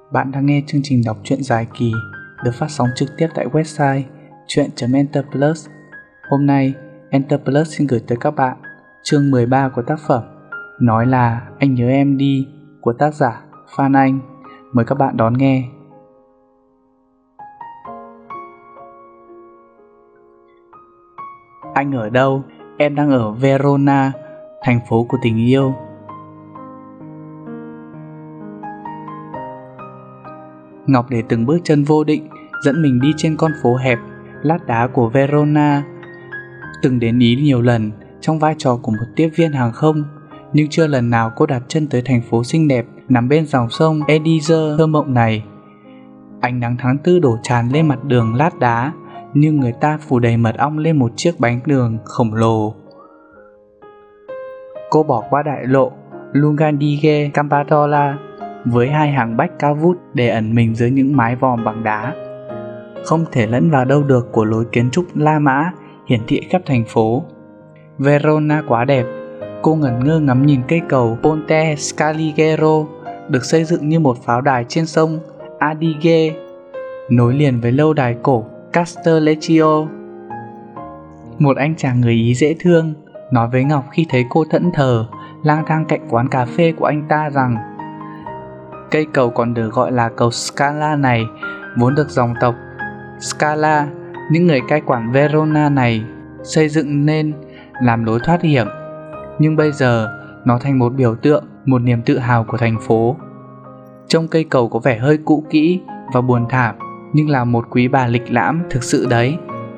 Bạn đang nghe chương trình đọc truyện dài kỳ được phát sóng trực tiếp tại website truyện.enterplus. Hôm nay, Enterplus xin gửi tới các bạn chương 13 của tác phẩm Nói là anh nhớ em đi của tác giả Phan Anh. Mời các bạn đón nghe. Anh ở đâu? Em đang ở Verona, thành phố của tình yêu. Ngọc để từng bước chân vô định dẫn mình đi trên con phố hẹp, lát đá của Verona. Từng đến Ý nhiều lần trong vai trò của một tiếp viên hàng không, nhưng chưa lần nào cô đặt chân tới thành phố xinh đẹp nằm bên dòng sông Adige thơ mộng này. Ánh nắng tháng tư đổ tràn lên mặt đường lát đá, như người ta phủ đầy mật ong lên một chiếc bánh đường khổng lồ. Cô bỏ qua đại lộ Lungadige Campandola với hai hàng bách cao vút để ẩn mình dưới những mái vòm bằng đá, không thể lẫn vào đâu được của lối kiến trúc La Mã hiển thị khắp thành phố. Verona quá đẹp. Cô ngẩn ngơ ngắm nhìn cây cầu Ponte Scaligero được xây dựng như một pháo đài trên sông Adige, nối liền với lâu đài cổ Castellecchio. Một anh chàng người Ý dễ thương nói với Ngọc khi thấy cô thẫn thờ lang thang cạnh quán cà phê của anh ta rằng cây cầu còn được gọi là cầu Scala này vốn được dòng tộc Scala, những người cai quản Verona này, xây dựng nên làm lối thoát hiểm. Nhưng bây giờ nó thành một biểu tượng, một niềm tự hào của thành phố. Trông cây cầu có vẻ hơi cũ kỹ và buồn thảm, nhưng là một quý bà lịch lãm thực sự đấy.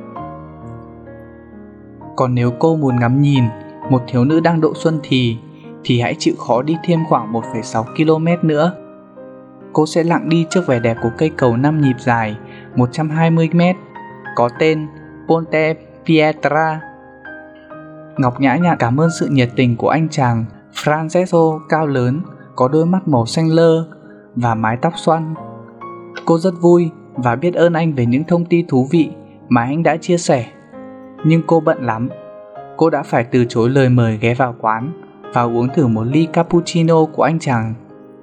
Còn nếu cô muốn ngắm nhìn một thiếu nữ đang độ xuân thì hãy chịu khó đi thêm khoảng 1,6 km nữa. Cô sẽ lặng đi trước vẻ đẹp của cây cầu 5 nhịp dài 120 m, có tên Ponte Pietra. Ngọc nhã nhặn cảm ơn sự nhiệt tình của anh chàng Francesco cao lớn, có đôi mắt màu xanh lơ và mái tóc xoăn. Cô rất vui và biết ơn anh về những thông tin thú vị mà anh đã chia sẻ. Nhưng cô bận lắm. Cô đã phải từ chối lời mời ghé vào quán và uống thử một ly cappuccino của anh chàng.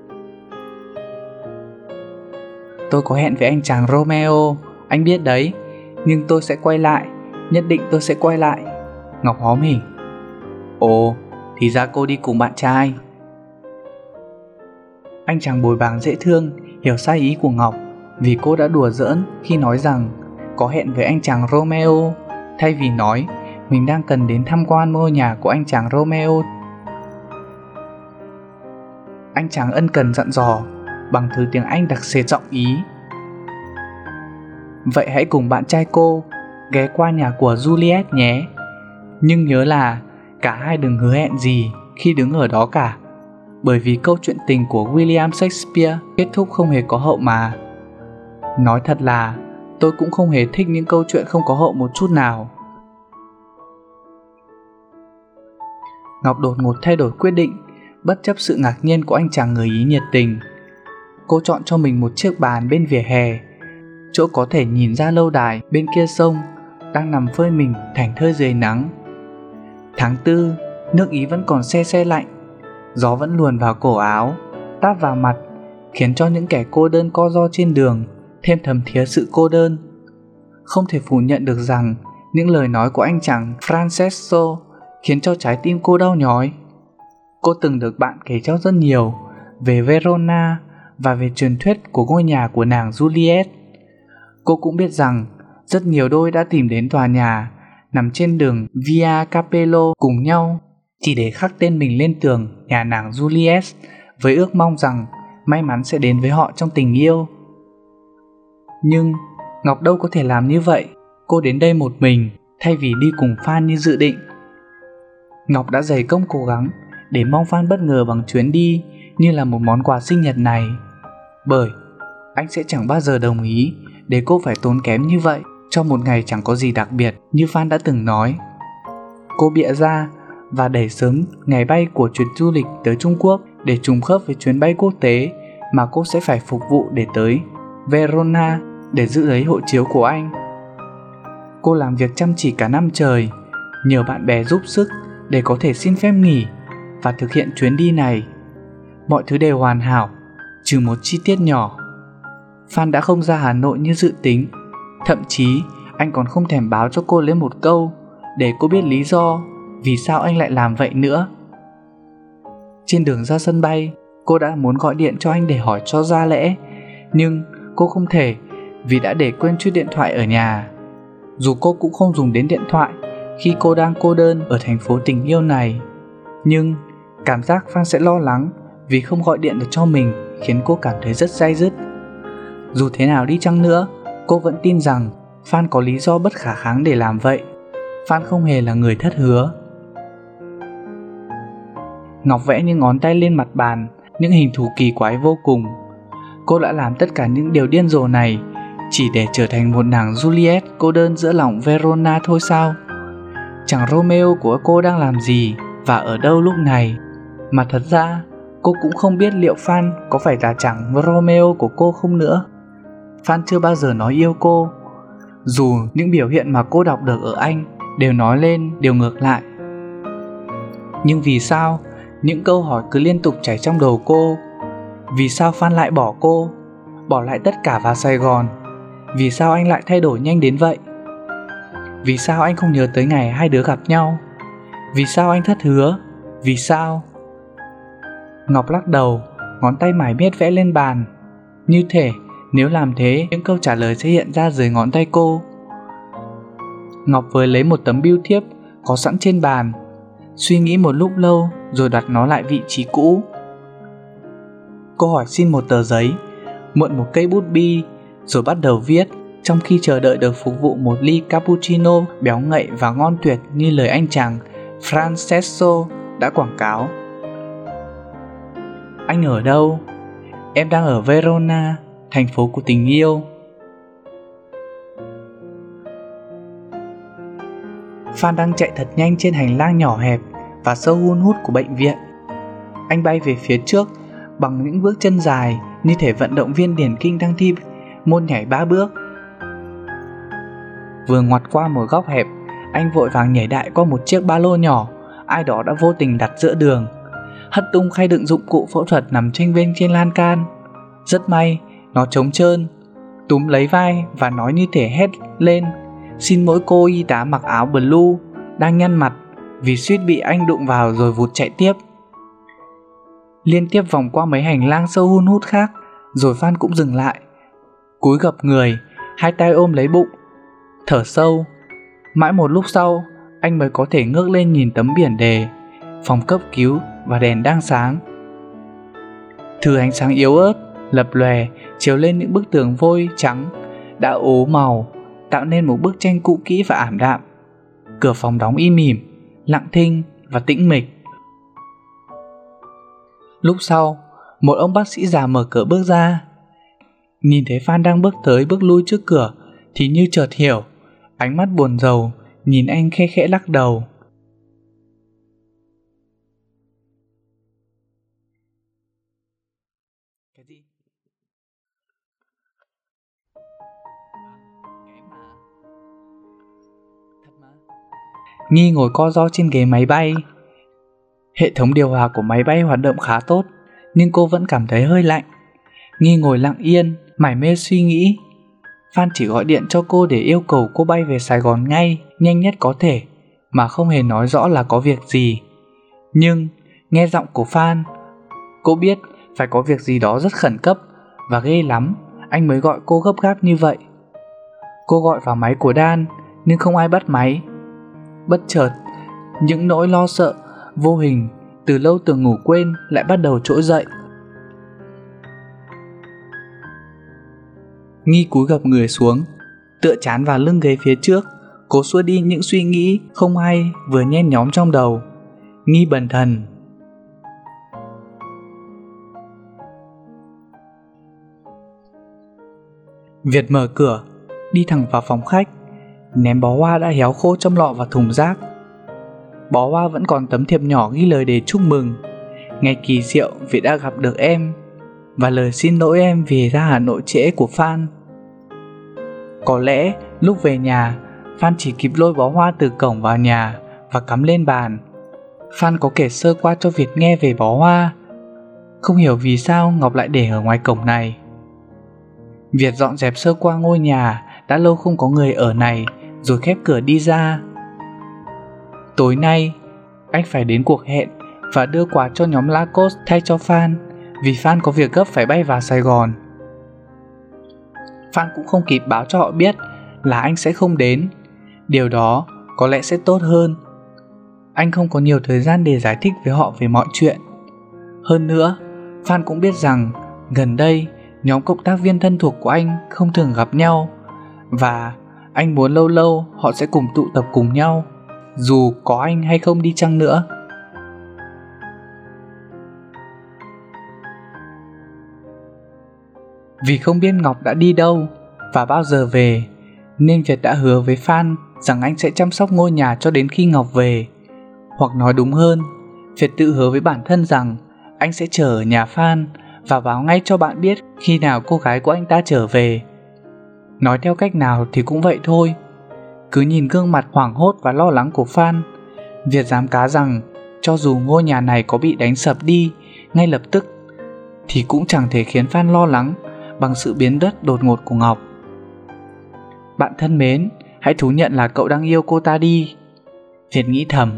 Tôi có hẹn với anh chàng Romeo, anh biết đấy, nhưng tôi sẽ quay lại, nhất định tôi sẽ quay lại. Ngọc hóm hỉnh. Ồ, thì ra cô đi cùng bạn trai. Anh chàng bồi bàng dễ thương hiểu sai ý của Ngọc vì cô đã đùa giỡn khi nói rằng có hẹn với anh chàng Romeo, thay vì nói mình đang cần đến tham quan ngôi nhà của anh chàng Romeo. Anh chàng ân cần dặn dò bằng thứ tiếng Anh đặc sệt giọng Ý. Vậy hãy cùng bạn trai cô ghé qua nhà của Juliet nhé. Nhưng nhớ là cả hai đừng hứa hẹn gì khi đứng ở đó cả, bởi vì câu chuyện tình của William Shakespeare kết thúc không hề có hậu mà. Nói thật là tôi cũng không hề thích những câu chuyện không có hậu một chút nào. Ngọc đột ngột thay đổi quyết định, bất chấp sự ngạc nhiên của anh chàng người Ý nhiệt tình. Cô chọn cho mình một chiếc bàn bên vỉa hè, chỗ có thể nhìn ra lâu đài bên kia sông đang nằm phơi mình thảnh thơi dưới nắng. Tháng 4, nước Ý vẫn còn se se lạnh, gió vẫn luồn vào cổ áo, táp vào mặt, khiến cho những kẻ cô đơn co ro trên đường thêm thấm thía sự cô đơn. Không thể phủ nhận được rằng những lời nói của anh chàng Francesco khiến cho trái tim cô đau nhói. Cô từng được bạn kể cho rất nhiều về Verona và về truyền thuyết của ngôi nhà của nàng Juliet. Cô cũng biết rằng rất nhiều đôi đã tìm đến tòa nhà nằm trên đường Via Capello cùng nhau chỉ để khắc tên mình lên tường nhà nàng Juliet, với ước mong rằng may mắn sẽ đến với họ trong tình yêu. Nhưng Ngọc đâu có thể làm như vậy. Cô đến đây một mình thay vì đi cùng Phan như dự định. Ngọc đã dày công cố gắng để mong Phan bất ngờ bằng chuyến đi như là một món quà sinh nhật này, bởi anh sẽ chẳng bao giờ đồng ý để cô phải tốn kém như vậy cho một ngày chẳng có gì đặc biệt như Phan đã từng nói. Cô bịa ra và đẩy sớm ngày bay của chuyến du lịch tới Trung Quốc để trùng khớp với chuyến bay quốc tế mà cô sẽ phải phục vụ để tới Verona để giữ lấy hộ chiếu của anh. Cô làm việc chăm chỉ cả năm trời, nhờ bạn bè giúp sức để có thể xin phép nghỉ và thực hiện chuyến đi này. Mọi thứ đều hoàn hảo, trừ một chi tiết nhỏ. Phan đã không ra Hà Nội như dự tính. Thậm chí anh còn không thèm báo cho cô lấy một câu để cô biết lý do vì sao anh lại làm vậy nữa. Trên đường ra sân bay, cô đã muốn gọi điện cho anh để hỏi cho ra lẽ, nhưng cô không thể vì đã để quên chiếc điện thoại ở nhà. Dù cô cũng không dùng đến điện thoại khi cô đang cô đơn ở thành phố tình yêu này, nhưng cảm giác Phan sẽ lo lắng vì không gọi điện được cho mình khiến cô cảm thấy rất day dứt. Dù thế nào đi chăng nữa, cô vẫn tin rằng Phan có lý do bất khả kháng để làm vậy. Phan không hề là người thất hứa. Ngọc vẽ những ngón tay lên mặt bàn, những hình thù kỳ quái vô cùng. Cô đã làm tất cả những điều điên rồ này chỉ để trở thành một nàng Juliet cô đơn giữa lòng Verona thôi sao? Chàng Romeo của cô đang làm gì và ở đâu lúc này? Mà thật ra cô cũng không biết liệu Phan có phải là chàng Romeo của cô không nữa. Phan chưa bao giờ nói yêu cô, dù những biểu hiện mà cô đọc được ở anh đều nói lên điều ngược lại. Nhưng vì sao những câu hỏi cứ liên tục chảy trong đầu cô? Vì sao Phan lại bỏ cô, bỏ lại tất cả vào Sài Gòn? Vì sao anh lại thay đổi nhanh đến vậy? Vì sao anh không nhớ tới ngày hai đứa gặp nhau? Vì sao anh thất hứa? Vì sao? Ngọc lắc đầu, ngón tay mải miết vẽ lên bàn. Như thể nếu làm thế, những câu trả lời sẽ hiện ra dưới ngón tay cô. Ngọc vừa lấy một tấm bưu thiếp có sẵn trên bàn, suy nghĩ một lúc lâu rồi đặt nó lại vị trí cũ. Cô hỏi xin một tờ giấy, mượn một cây bút bi, rồi bắt đầu viết, trong khi chờ đợi được phục vụ một ly cappuccino béo ngậy và ngon tuyệt như lời anh chàng Francesco đã quảng cáo. Anh ở đâu? Em đang ở Verona, thành phố của tình yêu. Phan đang chạy thật nhanh trên hành lang nhỏ hẹp và sâu hun hút của bệnh viện. Anh bay về phía trước bằng những bước chân dài như thể vận động viên điền kinh đang thi môn nhảy 3 bước. Vừa ngoặt qua một góc hẹp, anh vội vàng nhảy đại qua một chiếc ba lô nhỏ ai đó đã vô tình đặt giữa đường, hất tung khay đựng dụng cụ phẫu thuật nằm chênh vênh trên lan can. Rất may nó trống trơn. Túm lấy vai và nói như thể hét lên xin mỗi cô y tá mặc áo blue đang nhăn mặt vì suýt bị anh đụng vào rồi vụt chạy tiếp. Liên tiếp vòng qua mấy hành lang sâu hun hút khác, rồi Phan cũng dừng lại, cúi gập người, hai tay ôm lấy bụng, thở sâu. Mãi một lúc sau, anh mới có thể ngước lên nhìn tấm biển đề phòng cấp cứu và đèn đang sáng. Thứ ánh sáng yếu ớt lập lòe chiếu lên những bức tường vôi trắng đã ố màu, tạo nên một bức tranh cũ kỹ và ảm đạm. Cửa phòng đóng im mỉm, lặng thinh và tĩnh mịch. Lúc sau, một ông bác sĩ già mở cửa bước ra. Nhìn thấy Phan đang bước tới bước lui trước cửa thì như chợt hiểu, ánh mắt buồn rầu nhìn anh khẽ khẽ lắc đầu. Cái gì? Em mà. Thật mà. Nghi ngồi co ro trên ghế máy bay. Hệ thống điều hòa của máy bay hoạt động khá tốt, nhưng cô vẫn cảm thấy hơi lạnh. Nghi ngồi lặng yên, mải mê suy nghĩ. Phan chỉ gọi điện cho cô để yêu cầu cô bay về Sài Gòn ngay, nhanh nhất có thể, mà không hề nói rõ là có việc gì. Nhưng nghe giọng của Phan, cô biết phải có việc gì đó rất khẩn cấp và ghê lắm anh mới gọi cô gấp gáp như vậy. Cô gọi vào máy của Dan nhưng không ai bắt máy. Bất chợt, những nỗi lo sợ vô hình từ lâu từng ngủ quên lại bắt đầu trỗi dậy. Nghi cúi gập người xuống, tựa trán vào lưng ghế phía trước, cố xua đi những suy nghĩ không hay vừa nhen nhóm trong đầu. Nghi bần thần. Việt mở cửa, đi thẳng vào phòng khách, ném bó hoa đã héo khô trong lọ vào thùng rác. Bó hoa vẫn còn tấm thiệp nhỏ ghi lời đề chúc mừng, ngày kỳ diệu vì đã gặp được em, và lời xin lỗi em vì ra Hà Nội trễ của Phan. Có lẽ lúc về nhà, Phan chỉ kịp lôi bó hoa từ cổng vào nhà và cắm lên bàn. Phan có kể sơ qua cho Việt nghe về bó hoa. Không hiểu vì sao Ngọc lại để ở ngoài cổng này. Việt dọn dẹp sơ qua ngôi nhà đã lâu không có người ở này, rồi khép cửa đi ra. Tối nay, anh phải đến cuộc hẹn và đưa quà cho nhóm Lacoste thay cho Phan, vì Phan có việc gấp phải bay vào Sài Gòn. Phan cũng không kịp báo cho họ biết là anh sẽ không đến. Điều đó có lẽ sẽ tốt hơn. Anh không có nhiều thời gian để giải thích với họ về mọi chuyện. Hơn nữa, Phan cũng biết rằng gần đây nhóm cộng tác viên thân thuộc của anh không thường gặp nhau, và anh muốn lâu lâu họ sẽ cùng tụ tập cùng nhau, dù có anh hay không đi chăng nữa. Vì không biết Ngọc đã đi đâu và bao giờ về, nên Việt đã hứa với Phan rằng anh sẽ chăm sóc ngôi nhà cho đến khi Ngọc về. Hoặc nói đúng hơn, Việt tự hứa với bản thân rằng anh sẽ chờ ở nhà Phan và báo ngay cho bạn biết khi nào cô gái của anh ta trở về. Nói theo cách nào thì cũng vậy thôi. Cứ nhìn gương mặt hoảng hốt và lo lắng của Phan, Việt dám cá rằng cho dù ngôi nhà này có bị đánh sập đi ngay lập tức thì cũng chẳng thể khiến Phan lo lắng bằng sự biến mất đột ngột của Ngọc. Bạn thân mến, hãy thú nhận là cậu đang yêu cô ta đi, Việt nghĩ thầm.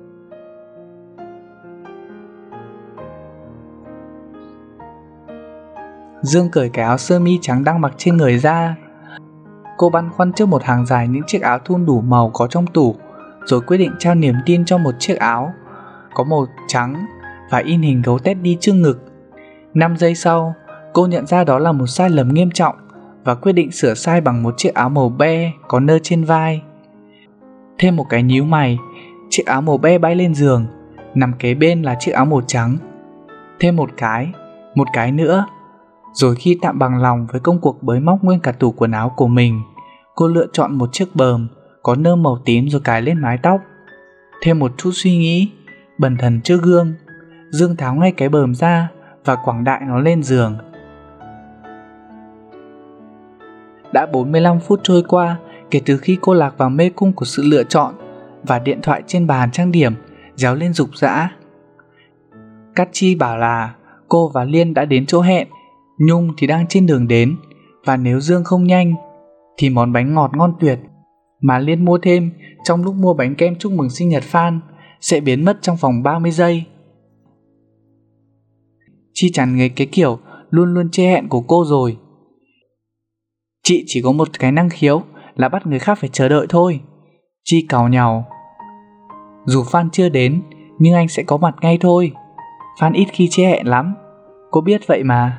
Dương cởi cái áo sơ mi trắng đang mặc trên người ra. Cô băn khoăn trước một hàng dài những chiếc áo thun đủ màu có trong tủ, rồi quyết định trao niềm tin cho một chiếc áo có màu trắng và in hình gấu Teddy trước ngực. 5 giây sau, cô nhận ra đó là một sai lầm nghiêm trọng và quyết định sửa sai bằng một chiếc áo màu be có nơ trên vai. Thêm một cái nhíu mày, chiếc áo màu be bay lên giường, nằm kế bên là chiếc áo màu trắng. Thêm một cái nữa. Rồi khi tạm bằng lòng với công cuộc bới móc nguyên cả tủ quần áo của mình, cô lựa chọn một chiếc bờm có nơ màu tím rồi cài lên mái tóc. Thêm một chút suy nghĩ, bần thần trước gương, Dương tháo ngay cái bờm ra và quẳng đại nó lên giường. Đã 45 phút trôi qua kể từ khi cô lạc vào mê cung của sự lựa chọn, và điện thoại trên bàn trang điểm réo lên rục rã. Cát Chi bảo là cô và Liên đã đến chỗ hẹn, Nhung thì đang trên đường đến, và nếu Dương không nhanh thì món bánh ngọt ngon tuyệt mà Liên mua thêm trong lúc mua bánh kem chúc mừng sinh nhật Phan sẽ biến mất trong vòng 30 giây. Chi chán ngấy cái kiểu luôn luôn chê hẹn của cô rồi. Chị chỉ có một cái năng khiếu là bắt người khác phải chờ đợi thôi, Chi càu nhàu. Dù Phan chưa đến nhưng anh sẽ có mặt ngay thôi. Phan ít khi chê hẹn lắm, cô biết vậy mà.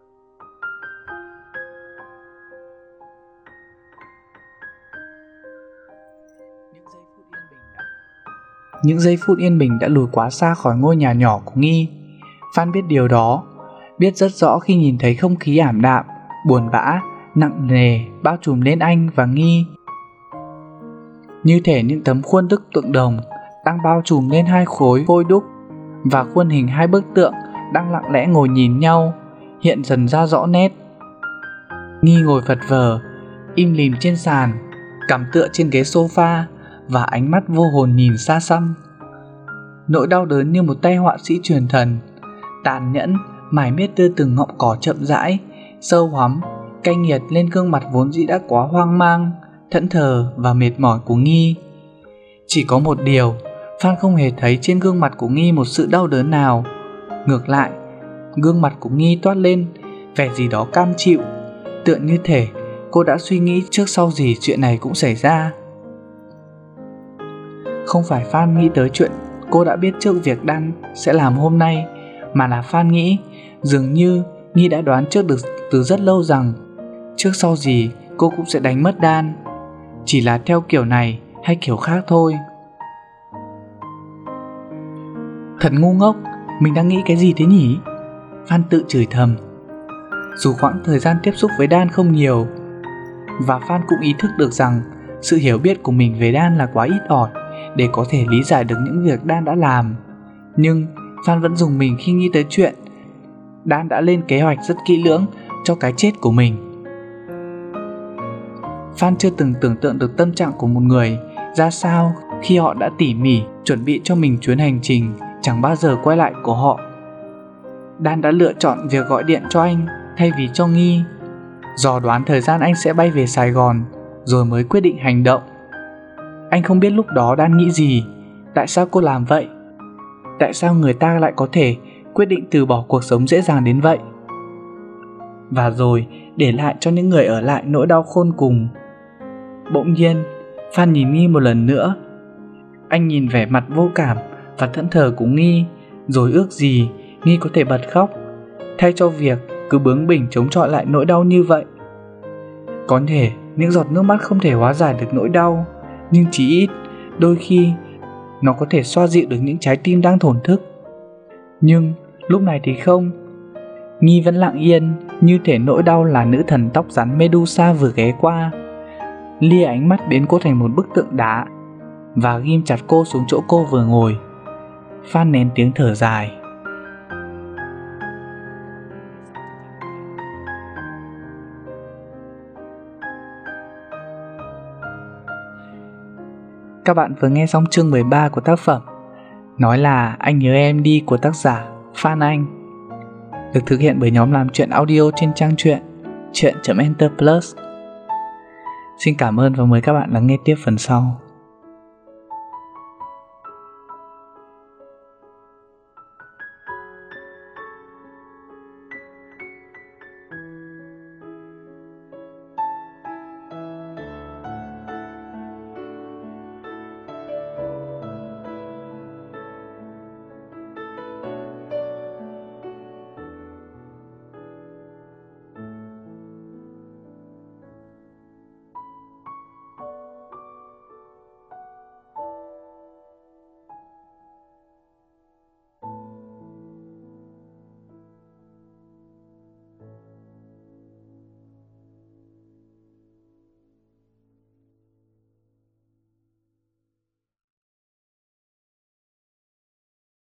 Những giây phút yên bình đã lùi quá xa khỏi ngôi nhà nhỏ của Nghi. Phan biết điều đó, biết rất rõ khi nhìn thấy không khí ảm đạm, buồn bã, nặng nề bao trùm lên anh và Nghi. Như thể những tấm khuôn đúc tượng đồng đang bao trùm lên hai khối vôi đúc, và khuôn hình hai bức tượng đang lặng lẽ ngồi nhìn nhau hiện dần ra rõ nét. Nghi ngồi vật vờ, im lìm trên sàn, cằm tựa trên ghế sofa và ánh mắt vô hồn nhìn xa xăm. Nỗi đau đớn như một tay họa sĩ truyền thần, tàn nhẫn mải miết đưa từng ngọn cỏ chậm rãi, sâu hoắm, cay nghiệt lên gương mặt vốn dĩ đã quá hoang mang, thẫn thờ và mệt mỏi của Nghi. Chỉ có một điều, Phan không hề thấy trên gương mặt của Nghi một sự đau đớn nào. Ngược lại, gương mặt của Nghi toát lên vẻ gì đó cam chịu, tựa như thể cô đã suy nghĩ trước sau gì chuyện này cũng xảy ra. Không phải Phan nghĩ tới chuyện cô đã biết trước việc Dan sẽ làm hôm nay, mà là Phan nghĩ dường như Nghi đã đoán trước được từ rất lâu rằng trước sau gì cô cũng sẽ đánh mất Dan, chỉ là theo kiểu này hay kiểu khác thôi. Thật ngu ngốc, mình đang nghĩ cái gì thế nhỉ? Phan tự chửi thầm. Dù khoảng thời gian tiếp xúc với Dan không nhiều, và Phan cũng ý thức được rằng sự hiểu biết của mình về Dan là quá ít ỏi để có thể lý giải được những việc Dan đã làm, nhưng Phan vẫn rùng mình khi nghĩ tới chuyện Dan đã lên kế hoạch rất kỹ lưỡng cho cái chết của mình. Phan chưa từng tưởng tượng được tâm trạng của một người ra sao khi họ đã tỉ mỉ chuẩn bị cho mình chuyến hành trình chẳng bao giờ quay lại của họ. Dan đã lựa chọn việc gọi điện cho anh thay vì cho Nghi. dò đoán thời gian anh sẽ bay về Sài Gòn, rồi mới quyết định hành động. Anh không biết lúc đó đang nghĩ gì, tại sao cô làm vậy, tại sao người ta lại có thể quyết định từ bỏ cuộc sống dễ dàng đến vậy, và rồi để lại cho những người ở lại nỗi đau khôn cùng. Bỗng nhiên, Phan nhìn Nghi một lần nữa. Anh nhìn vẻ mặt vô cảm và thẫn thờ của Nghi, rồi ước gì Nghi có thể bật khóc, thay cho việc cứ bướng bỉnh chống chọi lại nỗi đau như vậy. Có thể những giọt nước mắt không thể hóa giải được nỗi đau, nhưng chí ít đôi khi nó có thể xoa dịu được những trái tim đang thổn thức. Nhưng lúc này thì không. Nghi vẫn lặng yên, như thể nỗi đau là nữ thần tóc rắn Medusa vừa ghé qua, lia ánh mắt biến cô thành một bức tượng đá và ghim chặt cô xuống chỗ cô vừa ngồi. Phan nén tiếng thở dài. Các bạn vừa nghe xong chương 13 của tác phẩm Nói là anh nhớ em đi của tác giả Phan Anh, được thực hiện bởi nhóm làm truyện audio trên trang truyện truyện.enter+. Xin cảm ơn và mời các bạn lắng nghe tiếp phần sau.